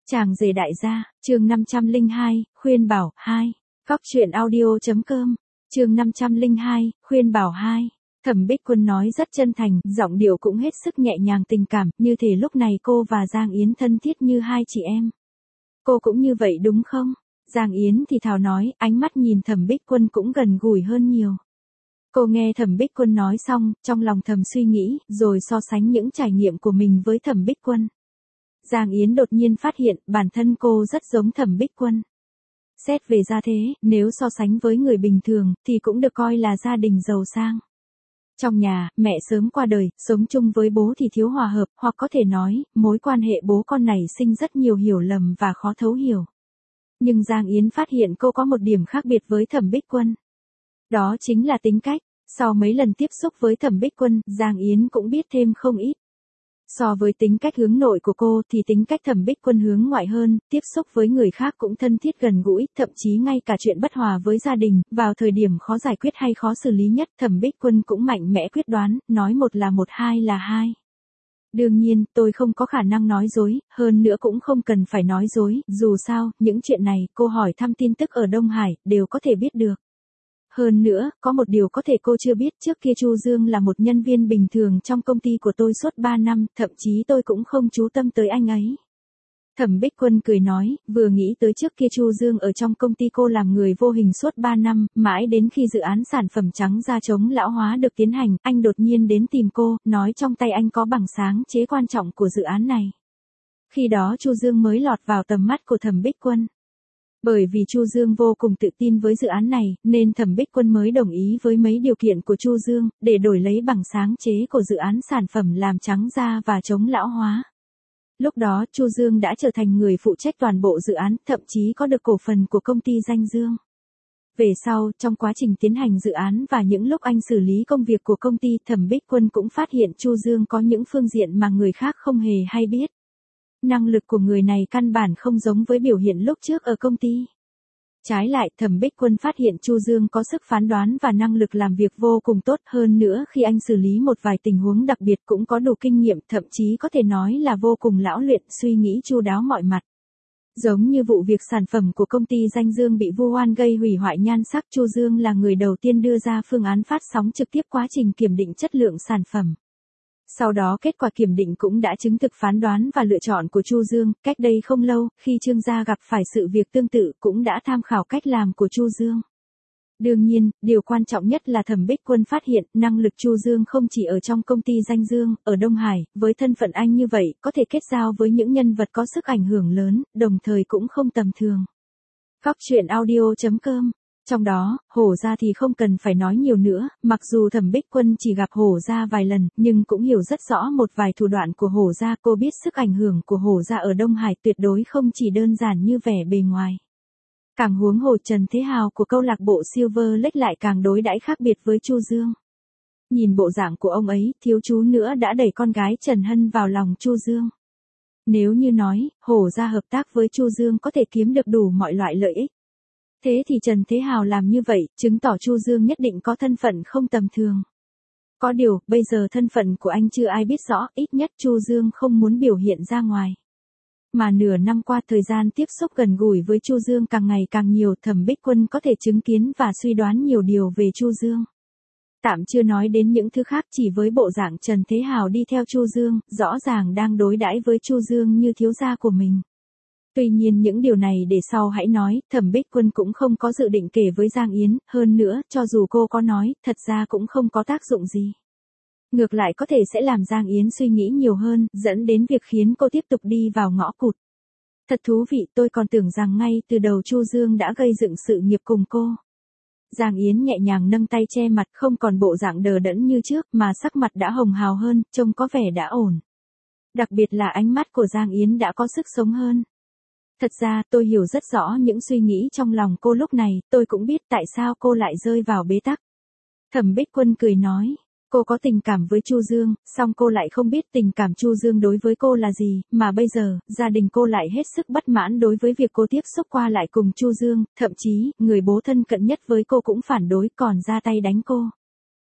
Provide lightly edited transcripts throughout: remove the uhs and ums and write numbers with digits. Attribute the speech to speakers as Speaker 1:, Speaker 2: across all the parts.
Speaker 1: Chàng rể đại gia, chương 502, khuyên bảo 2. Góc truyện audio.com, chương 502, khuyên bảo 2. Thẩm Bích Quân nói rất chân thành, giọng điệu cũng hết sức nhẹ nhàng tình cảm, như thể lúc này cô và Giang Yến thân thiết như hai chị em. Cô cũng như vậy đúng không? Giang Yến thì thào nói, ánh mắt nhìn Thẩm Bích Quân cũng gần gũi hơn nhiều. Cô nghe Thẩm Bích Quân nói xong, trong lòng thầm suy nghĩ, rồi so sánh những trải nghiệm của mình với Thẩm Bích Quân. Giang Yến đột nhiên phát hiện bản thân cô rất giống Thẩm Bích Quân. Xét về gia thế, nếu so sánh với người bình thường, thì cũng được coi là gia đình giàu sang. Trong nhà, mẹ sớm qua đời, sống chung với bố thì thiếu hòa hợp, hoặc có thể nói, mối quan hệ bố con này sinh rất nhiều hiểu lầm và khó thấu hiểu. Nhưng Giang Yến phát hiện cô có một điểm khác biệt với Thẩm Bích Quân. Đó chính là tính cách. Sau mấy lần tiếp xúc với Thẩm Bích Quân, Giang Yến cũng biết thêm không ít. So với tính cách hướng nội của cô thì tính cách Thẩm Bích Quân hướng ngoại hơn, tiếp xúc với người khác cũng thân thiết gần gũi, thậm chí ngay cả chuyện bất hòa với gia đình, vào thời điểm khó giải quyết hay khó xử lý nhất, Thẩm Bích Quân cũng mạnh mẽ quyết đoán, nói một là một, hai là hai. Đương nhiên, tôi không có khả năng nói dối, hơn nữa cũng không cần phải nói dối, dù sao, những chuyện này, cô hỏi thăm tin tức ở Đông Hải, đều có thể biết được. Hơn nữa, có một điều có thể cô chưa biết, trước kia Chu Dương là một nhân viên bình thường trong công ty của tôi suốt 3 năm, thậm chí tôi cũng không chú tâm tới anh ấy. Thẩm Bích Quân cười nói, vừa nghĩ tới trước kia Chu Dương ở trong công ty cô làm người vô hình suốt 3 năm, mãi đến khi dự án sản phẩm trắng da chống lão hóa được tiến hành, anh đột nhiên đến tìm cô, nói trong tay anh có bằng sáng chế quan trọng của dự án này. Khi đó Chu Dương mới lọt vào tầm mắt của Thẩm Bích Quân. Bởi vì Chu Dương vô cùng tự tin với dự án này, nên Thẩm Bích Quân mới đồng ý với mấy điều kiện của Chu Dương, để đổi lấy bằng sáng chế của dự án sản phẩm làm trắng da và chống lão hóa. Lúc đó, Chu Dương đã trở thành người phụ trách toàn bộ dự án, thậm chí có được cổ phần của công ty Danh Dương. Về sau, trong quá trình tiến hành dự án và những lúc anh xử lý công việc của công ty, Thẩm Bích Quân cũng phát hiện Chu Dương có những phương diện mà người khác không hề hay biết. Năng lực của người này căn bản không giống với biểu hiện lúc trước ở công ty. Trái lại, Thẩm Bích Quân phát hiện Chu Dương có sức phán đoán và năng lực làm việc vô cùng tốt, hơn nữa khi anh xử lý một vài tình huống đặc biệt cũng có đủ kinh nghiệm, thậm chí có thể nói là vô cùng lão luyện, suy nghĩ chu đáo mọi mặt. Giống như vụ việc sản phẩm của công ty Danh Dương bị vu oan gây hủy hoại nhan sắc, Chu Dương là người đầu tiên đưa ra phương án phát sóng trực tiếp quá trình kiểm định chất lượng sản phẩm. Sau đó kết quả kiểm định cũng đã chứng thực phán đoán và lựa chọn của Chu Dương. Cách đây không lâu, khi Trương gia gặp phải sự việc tương tự cũng đã tham khảo cách làm của Chu Dương. Đương nhiên, điều quan trọng nhất là Thẩm Bích Quân phát hiện năng lực Chu Dương không chỉ ở trong công ty Danh Dương, ở Đông Hải, với thân phận anh như vậy, có thể kết giao với những nhân vật có sức ảnh hưởng lớn, đồng thời cũng không tầm thường. Góc truyện audio.com. Trong đó, Hổ gia thì không cần phải nói nhiều nữa, mặc dù Thẩm Bích Quân chỉ gặp Hổ gia vài lần, nhưng cũng hiểu rất rõ một vài thủ đoạn của Hổ gia, cô biết sức ảnh hưởng của Hổ gia ở Đông Hải tuyệt đối không chỉ đơn giản như vẻ bề ngoài. Càng huống hồ Trần Thế Hào của câu lạc bộ Silver Lake lại càng đối đãi khác biệt với Chu Dương. Nhìn bộ dạng của ông ấy, thiếu chút nữa đã đẩy con gái Trần Hân vào lòng Chu Dương. Nếu như nói, Hổ gia hợp tác với Chu Dương có thể kiếm được đủ mọi loại lợi ích. Thế thì Trần Thế Hào làm như vậy, chứng tỏ Chu Dương nhất định có thân phận không tầm thường. Có điều, bây giờ thân phận của anh chưa ai biết rõ, ít nhất Chu Dương không muốn biểu hiện ra ngoài. Mà nửa năm qua thời gian tiếp xúc gần gũi với Chu Dương càng ngày càng nhiều, Thẩm Bích Quân có thể chứng kiến và suy đoán nhiều điều về Chu Dương. Tạm chưa nói đến những thứ khác, chỉ với bộ dạng Trần Thế Hào đi theo Chu Dương, rõ ràng đang đối đãi với Chu Dương như thiếu gia của mình. Tuy nhiên những điều này để sau hãy nói, Thẩm Bích Quân cũng không có dự định kể với Giang Yến, hơn nữa, cho dù cô có nói, thật ra cũng không có tác dụng gì. Ngược lại có thể sẽ làm Giang Yến suy nghĩ nhiều hơn, dẫn đến việc khiến cô tiếp tục đi vào ngõ cụt. Thật thú vị, tôi còn tưởng rằng ngay từ đầu Chu Dương đã gây dựng sự nghiệp cùng cô. Giang Yến nhẹ nhàng nâng tay che mặt, không còn bộ dạng đờ đẫn như trước, mà sắc mặt đã hồng hào hơn, trông có vẻ đã ổn. Đặc biệt là ánh mắt của Giang Yến đã có sức sống hơn. Thật ra, tôi hiểu rất rõ những suy nghĩ trong lòng cô lúc này, tôi cũng biết tại sao cô lại rơi vào bế tắc. Thẩm Bích Quân cười nói, cô có tình cảm với Chu Dương, song cô lại không biết tình cảm Chu Dương đối với cô là gì, mà bây giờ, gia đình cô lại hết sức bất mãn đối với việc cô tiếp xúc qua lại cùng Chu Dương, thậm chí, người bố thân cận nhất với cô cũng phản đối còn ra tay đánh cô.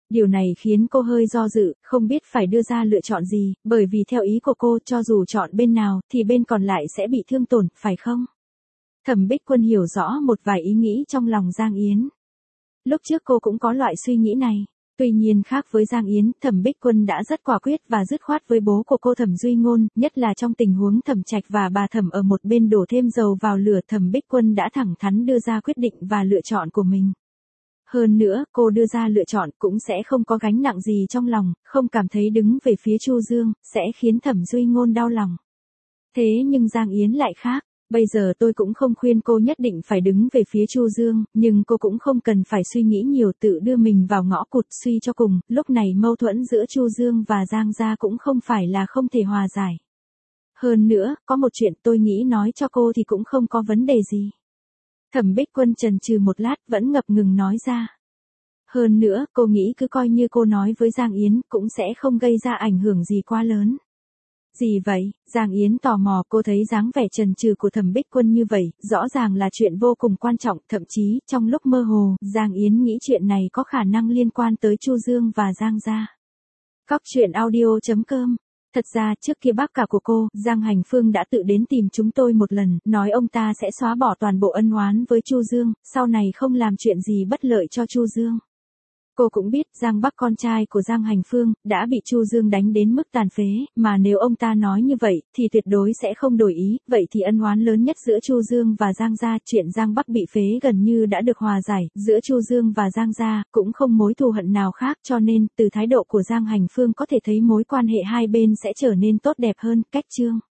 Speaker 1: Điều này khiến cô hơi do dự, không biết phải đưa ra lựa chọn gì, bởi vì theo ý của cô cho dù chọn bên nào thì bên còn lại sẽ bị thương tổn, phải không? Thẩm Bích Quân hiểu rõ một vài ý nghĩ trong lòng Giang Yến. Lúc trước cô cũng có loại suy nghĩ này. Tuy nhiên khác với Giang Yến, Thẩm Bích Quân đã rất quả quyết và dứt khoát với bố của cô Thẩm Duy Ngôn, nhất là trong tình huống Thẩm Trạch và bà Thẩm ở một bên đổ thêm dầu vào lửa, Thẩm Bích Quân đã thẳng thắn đưa ra quyết định và lựa chọn của mình. Hơn nữa, cô đưa ra lựa chọn cũng sẽ không có gánh nặng gì trong lòng, không cảm thấy đứng về phía Chu Dương, sẽ khiến Thẩm Duy Ngôn đau lòng. Thế nhưng Giang Yến lại khác. Bây giờ tôi cũng không khuyên cô nhất định phải đứng về phía Chu Dương, nhưng cô cũng không cần phải suy nghĩ nhiều tự đưa mình vào ngõ cụt. Suy cho cùng, lúc này mâu thuẫn giữa Chu Dương và Giang gia cũng không phải là không thể hòa giải. Hơn nữa, có một chuyện tôi nghĩ nói cho cô thì cũng không có vấn đề gì. Thẩm Bích Quân chần chừ một lát vẫn ngập ngừng nói ra. Hơn nữa, cô nghĩ cứ coi như cô nói với Giang Yến cũng sẽ không gây ra ảnh hưởng gì quá lớn. Gì vậy? Giang Yến tò mò, cô thấy dáng vẻ chần chừ của Thẩm Bích Quân như vậy, rõ ràng là chuyện vô cùng quan trọng, thậm chí, trong lúc mơ hồ, Giang Yến nghĩ chuyện này có khả năng liên quan tới Chu Dương và Giang gia. Cóc truyện audio.com. Thật ra trước kia bác cả của cô, Giang Hành Phương đã tự đến tìm chúng tôi một lần, nói ông ta sẽ xóa bỏ toàn bộ ân oán với Chu Dương, sau này không làm chuyện gì bất lợi cho Chu Dương. Cô cũng biết Giang Bắc con trai của Giang Hành Phương đã bị Chu Dương đánh đến mức tàn phế, mà nếu ông ta nói như vậy thì tuyệt đối sẽ không đổi ý, vậy thì ân oán lớn nhất giữa Chu Dương và Giang gia, chuyện Giang Bắc bị phế gần như đã được hòa giải, giữa Chu Dương và Giang gia cũng không mối thù hận nào khác, cho nên từ thái độ của Giang Hành Phương có thể thấy mối quan hệ hai bên sẽ trở nên tốt đẹp hơn. Cách chương